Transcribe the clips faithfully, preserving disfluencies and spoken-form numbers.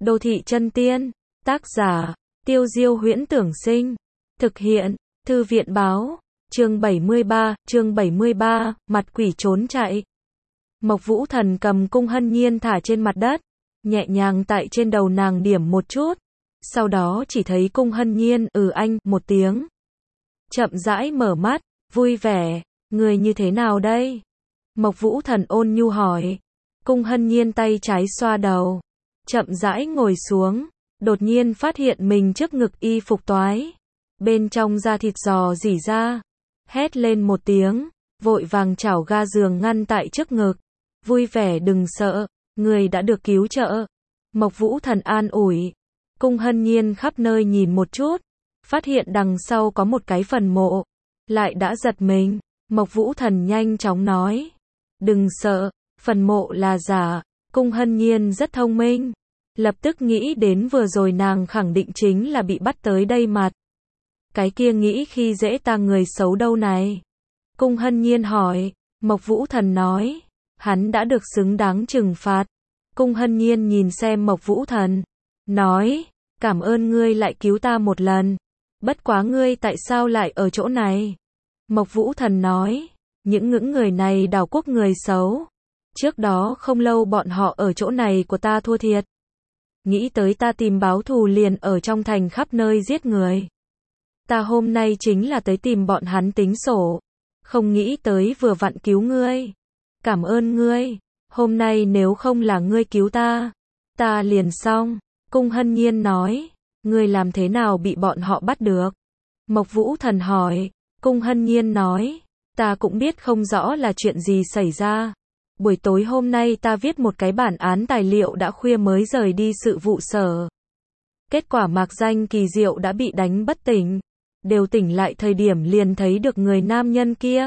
Đô thị chân tiên, tác giả, Tiêu Diêu Huyễn Tưởng Sinh, thực hiện, Thư viện báo, chương bảy mươi ba, chương bảy mươi ba, mặt quỷ trốn chạy. Mộc Vũ Thần cầm cung hân nhiên thả trên mặt đất, nhẹ nhàng tại trên đầu nàng điểm một chút, sau đó chỉ thấy cung hân nhiên ừ anh một tiếng. Chậm rãi mở mắt, vui vẻ, người như thế nào đây? Mộc Vũ Thần ôn nhu hỏi. Cung hân nhiên tay trái xoa đầu, chậm rãi ngồi xuống, đột nhiên phát hiện mình trước ngực y phục toái, bên trong da thịt giò rỉ ra, hét lên một tiếng, vội vàng chảo ga giường ngăn tại trước ngực, vui vẻ đừng sợ, người đã được cứu trợ. Mộc Vũ Thần an ủi. Cung hân nhiên khắp nơi nhìn một chút, phát hiện đằng sau có một cái phần mộ, lại đã giật mình. Mộc Vũ Thần nhanh chóng nói, đừng sợ, phần mộ là giả. Cung hân nhiên rất thông minh, lập tức nghĩ đến vừa rồi nàng khẳng định chính là bị bắt tới đây mặt. Cái kia nghĩ khi dễ ta người xấu đâu này? Cung hân nhiên hỏi. Mộc Vũ Thần nói, hắn đã được xứng đáng trừng phạt. Cung hân nhiên nhìn xem Mộc Vũ Thần, nói, cảm ơn ngươi lại cứu ta một lần. Bất quá ngươi tại sao lại ở chỗ này? Mộc Vũ Thần nói, những những người này đảo quốc người xấu. Trước đó không lâu bọn họ ở chỗ này của ta thua thiệt. Nghĩ tới ta tìm báo thù liền ở trong thành khắp nơi giết người. Ta hôm nay chính là tới tìm bọn hắn tính sổ. Không nghĩ tới vừa vặn cứu ngươi. Cảm ơn ngươi. Hôm nay nếu không là ngươi cứu ta, ta liền xong. Cung hân nhiên nói, ngươi làm thế nào bị bọn họ bắt được? Mộc Vũ Thần hỏi. Cung hân nhiên nói, ta cũng biết không rõ là chuyện gì xảy ra. Buổi tối hôm nay ta viết một cái bản án tài liệu đã khuya mới rời đi sự vụ sở. Kết quả mạc danh kỳ diệu đã bị đánh bất tỉnh. Đều tỉnh lại thời điểm liền thấy được người nam nhân kia.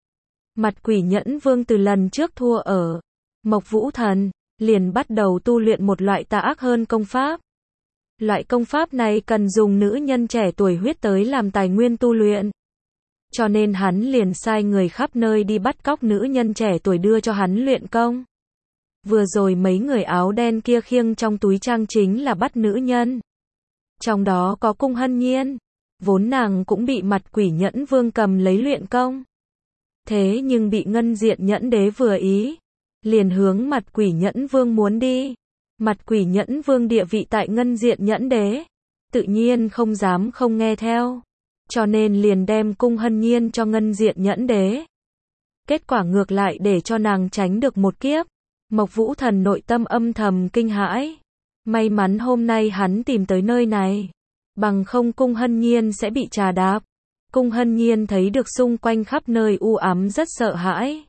Mặt quỷ nhẫn vương từ lần trước thua ở Mộc Vũ Thần, liền bắt đầu tu luyện một loại tà ác hơn công pháp. Loại công pháp này cần dùng nữ nhân trẻ tuổi huyết tới làm tài nguyên tu luyện. Cho nên hắn liền sai người khắp nơi đi bắt cóc nữ nhân trẻ tuổi đưa cho hắn luyện công. Vừa rồi mấy người áo đen kia khiêng trong túi trang chính là bắt nữ nhân. Trong đó có cung hân nhiên. Vốn nàng cũng bị mặt quỷ nhẫn vương cầm lấy luyện công. Thế nhưng bị ngân diện nhẫn đế vừa ý. Liền hướng mặt quỷ nhẫn vương muốn đi. Mặt quỷ nhẫn vương địa vị tại ngân diện nhẫn đế. Tự nhiên không dám không nghe theo. Cho nên liền đem cung hân nhiên cho ngân diện nhẫn đế. Kết quả ngược lại để cho nàng tránh được một kiếp. Mộc Vũ Thần nội tâm âm thầm kinh hãi. May mắn hôm nay hắn tìm tới nơi này. Bằng không cung hân nhiên sẽ bị trà đạp. Cung hân nhiên thấy được xung quanh khắp nơi u ám rất sợ hãi.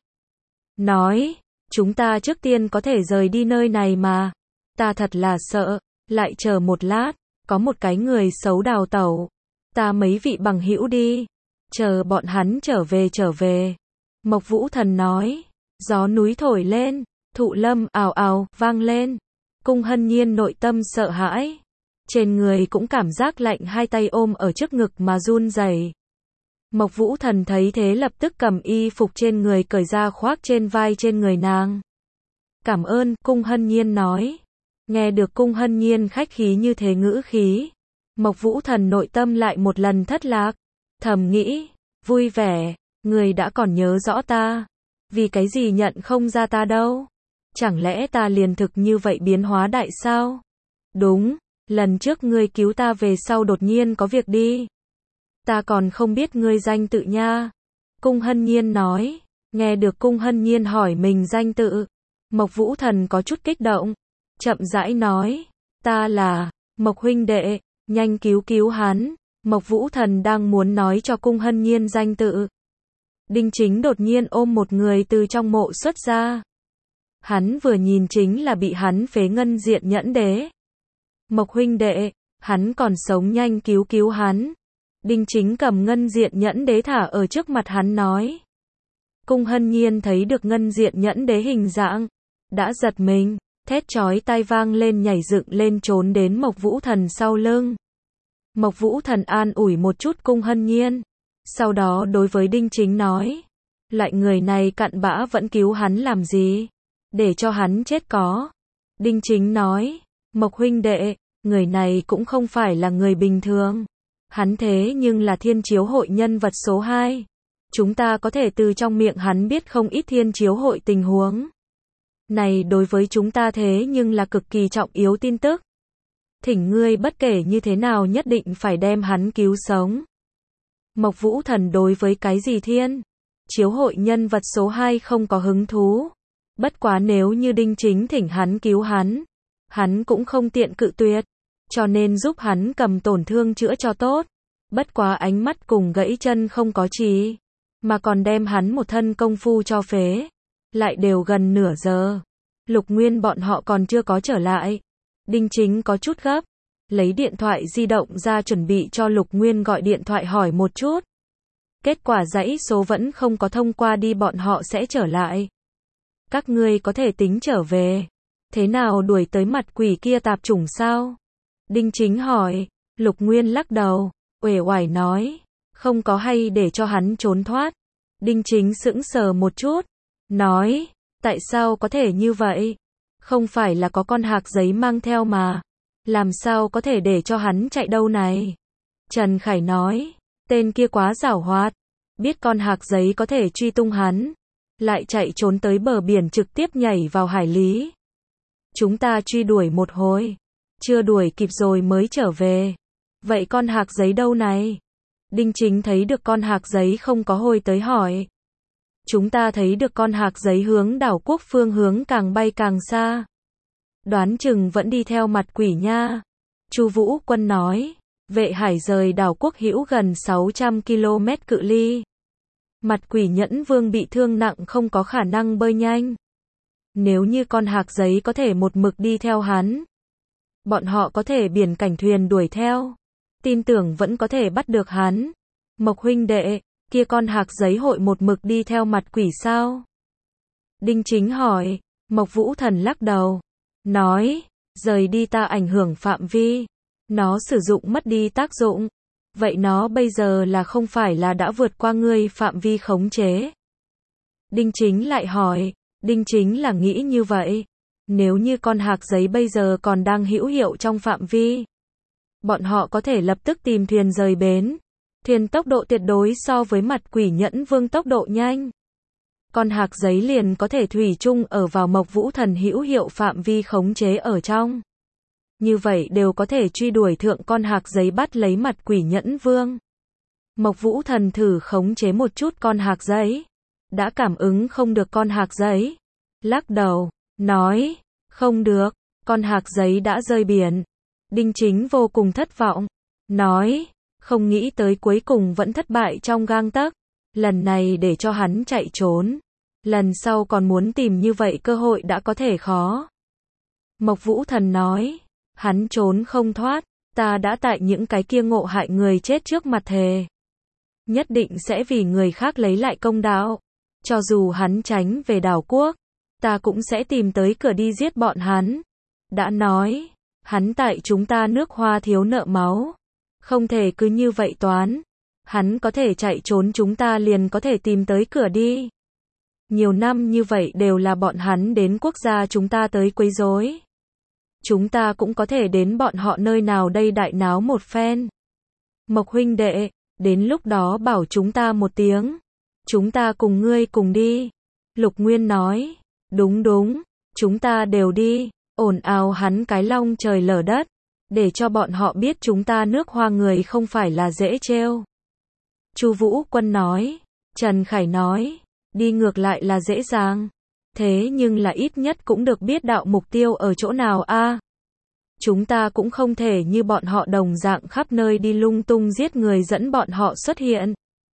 Nói, chúng ta trước tiên có thể rời đi nơi này mà. Ta thật là sợ, lại chờ một lát, có một cái người xấu đào tẩu. Ta mấy vị bằng hữu đi, chờ bọn hắn trở về trở về. Mộc Vũ Thần nói, gió núi thổi lên, thụ lâm ào ào vang lên. Cung hân nhiên nội tâm sợ hãi, trên người cũng cảm giác lạnh, hai tay ôm ở trước ngực mà run rẩy. Mộc Vũ Thần thấy thế lập tức cầm y phục trên người cởi ra khoác trên vai trên người nàng. Cảm ơn, cung hân nhiên nói. Nghe được cung hân nhiên khách khí như thế ngữ khí, Mộc Vũ Thần nội tâm lại một lần thất lạc. Thầm nghĩ, vui vẻ, người đã còn nhớ rõ ta. Vì cái gì nhận không ra ta đâu? Chẳng lẽ ta liền thực như vậy biến hóa đại sao? Đúng, lần trước ngươi cứu ta về sau đột nhiên có việc đi. Ta còn không biết ngươi danh tự nha. Cung hân nhiên nói. Nghe được cung hân nhiên hỏi mình danh tự, Mộc Vũ Thần có chút kích động. Chậm rãi nói, ta là Mộc huynh đệ, nhanh cứu cứu hắn. Mộc Vũ Thần đang muốn nói cho cung hân nhiên danh tự. Đinh Chính đột nhiên ôm một người từ trong mộ xuất ra. Hắn vừa nhìn chính là bị hắn phế ngân diện nhẫn đế. Mộc huynh đệ, hắn còn sống, nhanh cứu cứu hắn. Đinh Chính cầm ngân diện nhẫn đế thả ở trước mặt hắn nói. Cung hân nhiên thấy được ngân diện nhẫn đế hình dạng, đã giật mình, thét chói tai vang lên, nhảy dựng lên trốn đến Mộc Vũ Thần sau lưng. Mộc Vũ Thần an ủi một chút cung hân nhiên, sau đó đối với Đinh Chính nói, loại người này cặn bã vẫn cứu hắn làm gì, để cho hắn chết có. Đinh Chính nói, Mộc huynh đệ, người này cũng không phải là người bình thường. Hắn thế nhưng là thiên chiếu hội nhân vật số hai. Chúng ta có thể từ trong miệng hắn biết không ít thiên chiếu hội tình huống. Này đối với chúng ta thế nhưng là cực kỳ trọng yếu tin tức. Thỉnh ngươi bất kể như thế nào nhất định phải đem hắn cứu sống. Mộc Vũ Thần đối với cái gì thiên chiếu hội nhân vật số hai không có hứng thú. Bất quá nếu như Đinh Chính thỉnh hắn cứu hắn, hắn cũng không tiện cự tuyệt, cho nên giúp hắn cầm tổn thương chữa cho tốt. Bất quá ánh mắt cùng gãy chân không có trí, mà còn đem hắn một thân công phu cho phế. Lại đều gần nửa giờ, Lục Nguyên bọn họ còn chưa có trở lại. Đinh Chính có chút gấp, lấy điện thoại di động ra chuẩn bị cho Lục Nguyên gọi điện thoại hỏi một chút. Kết quả dãy số vẫn không có thông qua đi, bọn họ sẽ trở lại. Các ngươi có thể tính trở về. Thế nào đuổi tới mặt quỷ kia tạp chủng sao? Đinh Chính hỏi. Lục Nguyên lắc đầu, uể oải nói, không có, hay để cho hắn trốn thoát. Đinh Chính sững sờ một chút, nói, tại sao có thể như vậy? Không phải là có con hạc giấy mang theo mà. Làm sao có thể để cho hắn chạy đâu này? Trần Khải nói, tên kia quá giảo hoạt. Biết con hạc giấy có thể truy tung hắn, lại chạy trốn tới bờ biển trực tiếp nhảy vào hải lý. Chúng ta truy đuổi một hồi, chưa đuổi kịp rồi mới trở về. Vậy con hạc giấy đâu này? Đinh Chính thấy được con hạc giấy không có hồi tới hỏi. Chúng ta thấy được con hạc giấy hướng đảo quốc phương hướng càng bay càng xa. Đoán chừng vẫn đi theo mặt quỷ nha. Chu Vũ Quân nói, vệ hải rời đảo quốc hữu gần sáu trăm ki lô mét cự ly. Mặt quỷ Nhẫn Vương bị thương nặng không có khả năng bơi nhanh. Nếu như con hạc giấy có thể một mực đi theo hắn, bọn họ có thể biển cảnh thuyền đuổi theo, tin tưởng vẫn có thể bắt được hắn. Mộc huynh đệ, kia con hạc giấy hội một mực đi theo mặt quỷ sao? Đinh Chính hỏi. Mộc Vũ Thần lắc đầu, nói, rời đi ta ảnh hưởng phạm vi, nó sử dụng mất đi tác dụng. Vậy nó bây giờ là không phải là đã vượt qua ngươi phạm vi khống chế? Đinh Chính lại hỏi. Đinh Chính là nghĩ như vậy. Nếu như con hạc giấy bây giờ còn đang hữu hiệu trong phạm vi, bọn họ có thể lập tức tìm thuyền rời bến. Thuyền tốc độ tuyệt đối so với mặt quỷ Nhẫn Vương tốc độ nhanh. Con hạc giấy liền có thể thủy chung ở vào Mộc Vũ Thần hữu hiệu phạm vi khống chế ở trong. Như vậy đều có thể truy đuổi thượng con hạc giấy, bắt lấy mặt quỷ Nhẫn Vương. Mộc Vũ Thần thử khống chế một chút con hạc giấy, đã cảm ứng không được con hạc giấy. Lắc đầu, nói, không được, con hạc giấy đã rơi biển. Đinh Chính vô cùng thất vọng, nói, không nghĩ tới cuối cùng vẫn thất bại trong gang tấc. Lần này để cho hắn chạy trốn, lần sau còn muốn tìm như vậy cơ hội đã có thể khó. Mộc Vũ Thần nói, hắn trốn không thoát, ta đã tại những cái kia ngộ hại người chết trước mặt thề. Nhất định sẽ vì người khác lấy lại công đạo. Cho dù hắn tránh về đảo quốc, ta cũng sẽ tìm tới cửa đi giết bọn hắn. Đã nói, hắn tại chúng ta nước Hoa thiếu nợ máu. Không thể cứ như vậy toán. Hắn có thể chạy trốn, chúng ta liền có thể tìm tới cửa đi. Nhiều năm như vậy đều là bọn hắn đến quốc gia chúng ta tới quấy rối. Chúng ta cũng có thể đến bọn họ nơi nào đây đại náo một phen. Mộc huynh đệ, đến lúc đó bảo chúng ta một tiếng. Chúng ta cùng ngươi cùng đi. Lục Nguyên nói, đúng đúng, chúng ta đều đi. Ồn ào hắn cái long trời lở đất, để cho bọn họ biết chúng ta nước Hoa người không phải là dễ trêu. Chu Vũ Quân nói. Trần Khải nói, đi ngược lại là dễ dàng, thế nhưng là ít nhất cũng được biết đạo mục tiêu ở chỗ nào a. À, chúng ta cũng không thể như bọn họ đồng dạng khắp nơi đi lung tung giết người dẫn bọn họ xuất hiện.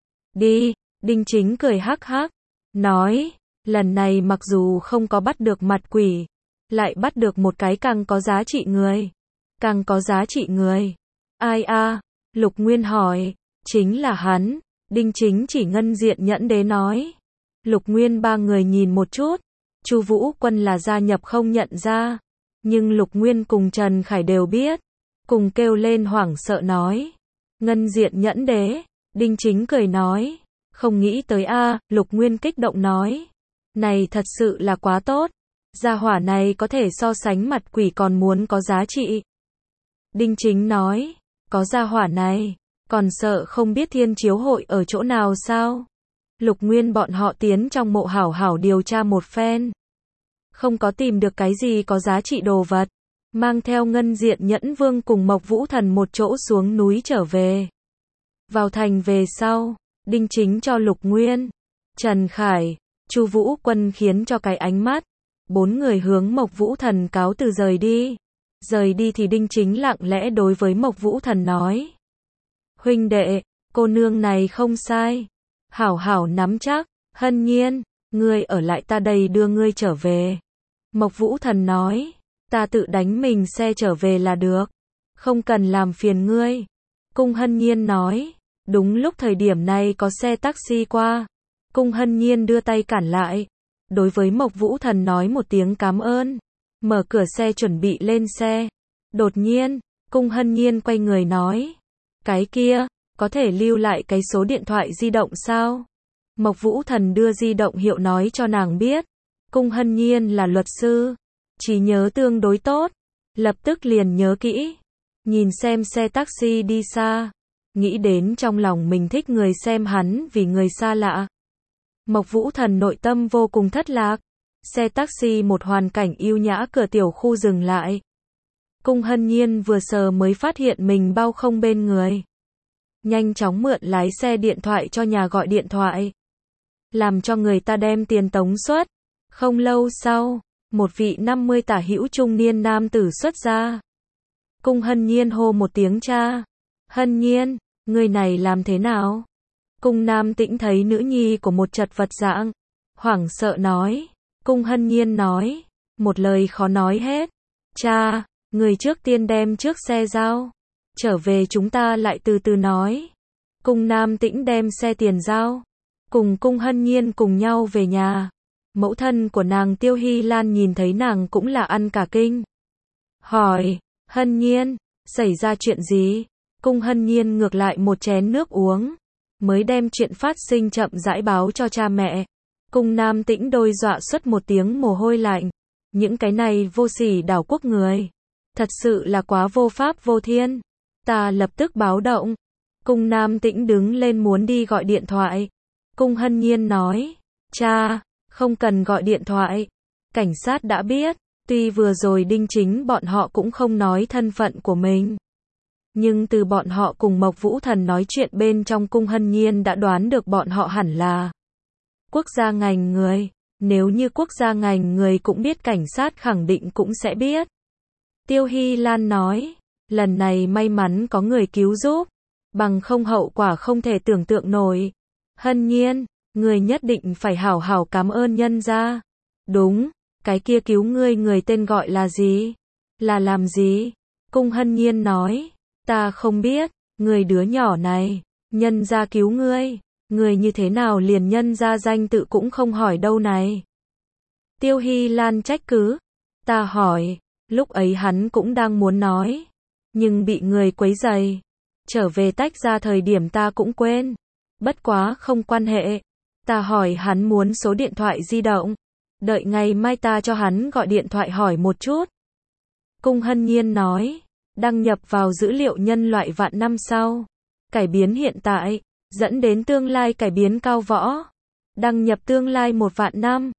Đi, Đinh Chính cười hắc hắc, nói, lần này mặc dù không có bắt được mặt quỷ, lại bắt được một cái càng có giá trị người. Càng có giá trị người. Ai a? À? Lục Nguyên hỏi. Chính là hắn. Đinh Chính chỉ ngân diện nhẫn đế nói. Lục Nguyên ba người nhìn một chút. Chu Vũ Quân là gia nhập không nhận ra. Nhưng Lục Nguyên cùng Trần Khải đều biết. Cùng kêu lên hoảng sợ nói. Ngân diện nhẫn đế. Đinh Chính cười nói. Không nghĩ tới a. À, Lục Nguyên kích động nói. Này thật sự là quá tốt. Gia hỏa này có thể so sánh mặt quỷ còn muốn có giá trị. Đinh Chính nói, có gia hỏa này, còn sợ không biết thiên chiếu hội ở chỗ nào sao? Lục Nguyên bọn họ tiến trong mộ hảo hảo điều tra một phen. Không có tìm được cái gì có giá trị đồ vật. Mang theo Ngân Diện Nhẫn Vương cùng Mộc Vũ Thần một chỗ xuống núi trở về. Vào thành về sau, Đinh Chính cho Lục Nguyên, Trần Khải, Chu Vũ Quân khiến cho cái ánh mắt. Bốn người hướng Mộc Vũ Thần cáo từ rời đi. Rời đi thì Đinh Chính lặng lẽ đối với Mộc Vũ Thần nói. Huynh đệ, cô nương này không sai. Hảo hảo nắm chắc, Hân Nhiên, ngươi ở lại ta đây đưa ngươi trở về. Mộc Vũ Thần nói, ta tự đánh mình xe trở về là được. Không cần làm phiền ngươi. Cung Hân Nhiên nói, đúng lúc thời điểm này có xe taxi qua. Cung Hân Nhiên đưa tay cản lại. Đối với Mộc Vũ Thần nói một tiếng cảm ơn. Mở cửa xe chuẩn bị lên xe. Đột nhiên, Cung Hân Nhiên quay người nói. Cái kia, có thể lưu lại cái số điện thoại di động sao? Mộc Vũ Thần đưa di động hiệu nói cho nàng biết. Cung Hân Nhiên là luật sư. Chỉ nhớ tương đối tốt. Lập tức liền nhớ kỹ. Nhìn xem xe taxi đi xa. Nghĩ đến trong lòng mình thích người xem hắn vì người xa lạ. Mộc Vũ Thần nội tâm vô cùng thất lạc. Xe taxi một hoàn cảnh yêu nhã cửa tiểu khu dừng lại. Cung Hân Nhiên vừa sờ mới phát hiện mình bao không bên người. Nhanh chóng mượn lái xe điện thoại cho nhà gọi điện thoại. Làm cho người ta đem tiền tống xuất. Không lâu sau, một vị năm mươi tả hữu trung niên nam tử xuất ra. Cung Hân Nhiên hô một tiếng cha. Hân Nhiên, người này làm thế nào? Cung Nam Tĩnh thấy nữ nhi của một chật vật dạng. Hoảng sợ nói. Cung Hân Nhiên nói. Một lời khó nói hết. Cha, người trước tiên đem trước xe giao. Trở về chúng ta lại từ từ nói. Cung Nam Tĩnh đem xe tiền giao. Cùng Cung Hân Nhiên cùng nhau về nhà. Mẫu thân của nàng Tiêu Hy Lan nhìn thấy nàng cũng là ăn cả kinh. Hỏi, Hân Nhiên, xảy ra chuyện gì? Cung Hân Nhiên ngược lại một chén nước uống. Mới đem chuyện phát sinh chậm rãi báo cho cha mẹ. Cung Nam Tĩnh đôi dọa xuất một tiếng mồ hôi lạnh. Những cái này vô sỉ đảo quốc người. Thật sự là quá vô pháp vô thiên. Ta lập tức báo động. Cung Nam Tĩnh đứng lên muốn đi gọi điện thoại. Cung Hân Nhiên nói. Cha, không cần gọi điện thoại. Cảnh sát đã biết. Tuy vừa rồi Đinh Chính bọn họ cũng không nói thân phận của mình. Nhưng từ bọn họ cùng Mộc Vũ Thần nói chuyện bên trong Cung Hân Nhiên đã đoán được bọn họ hẳn là quốc gia ngành người. Nếu như quốc gia ngành người cũng biết cảnh sát khẳng định cũng sẽ biết. Tiêu Hy Lan nói, lần này may mắn có người cứu giúp, bằng không hậu quả không thể tưởng tượng nổi. Hân Nhiên, người nhất định phải hảo hảo cảm ơn nhân gia. Đúng, cái kia cứu ngươi người tên gọi là gì? Là làm gì? Cung Hân Nhiên nói, ta không biết, người đứa nhỏ này, nhân gia cứu ngươi, người như thế nào liền nhân gia danh tự cũng không hỏi đâu này. Tiêu Hy Lan trách cứ, ta hỏi, lúc ấy hắn cũng đang muốn nói, nhưng bị người quấy rầy. Trở về tách ra thời điểm ta cũng quên, bất quá không quan hệ. Ta hỏi hắn muốn số điện thoại di động, đợi ngày mai ta cho hắn gọi điện thoại hỏi một chút. Cung Hân Nhiên nói, đăng nhập vào dữ liệu nhân loại vạn năm sau, cải biến hiện tại, dẫn đến tương lai cải biến cao võ. Đăng nhập tương lai một vạn năm,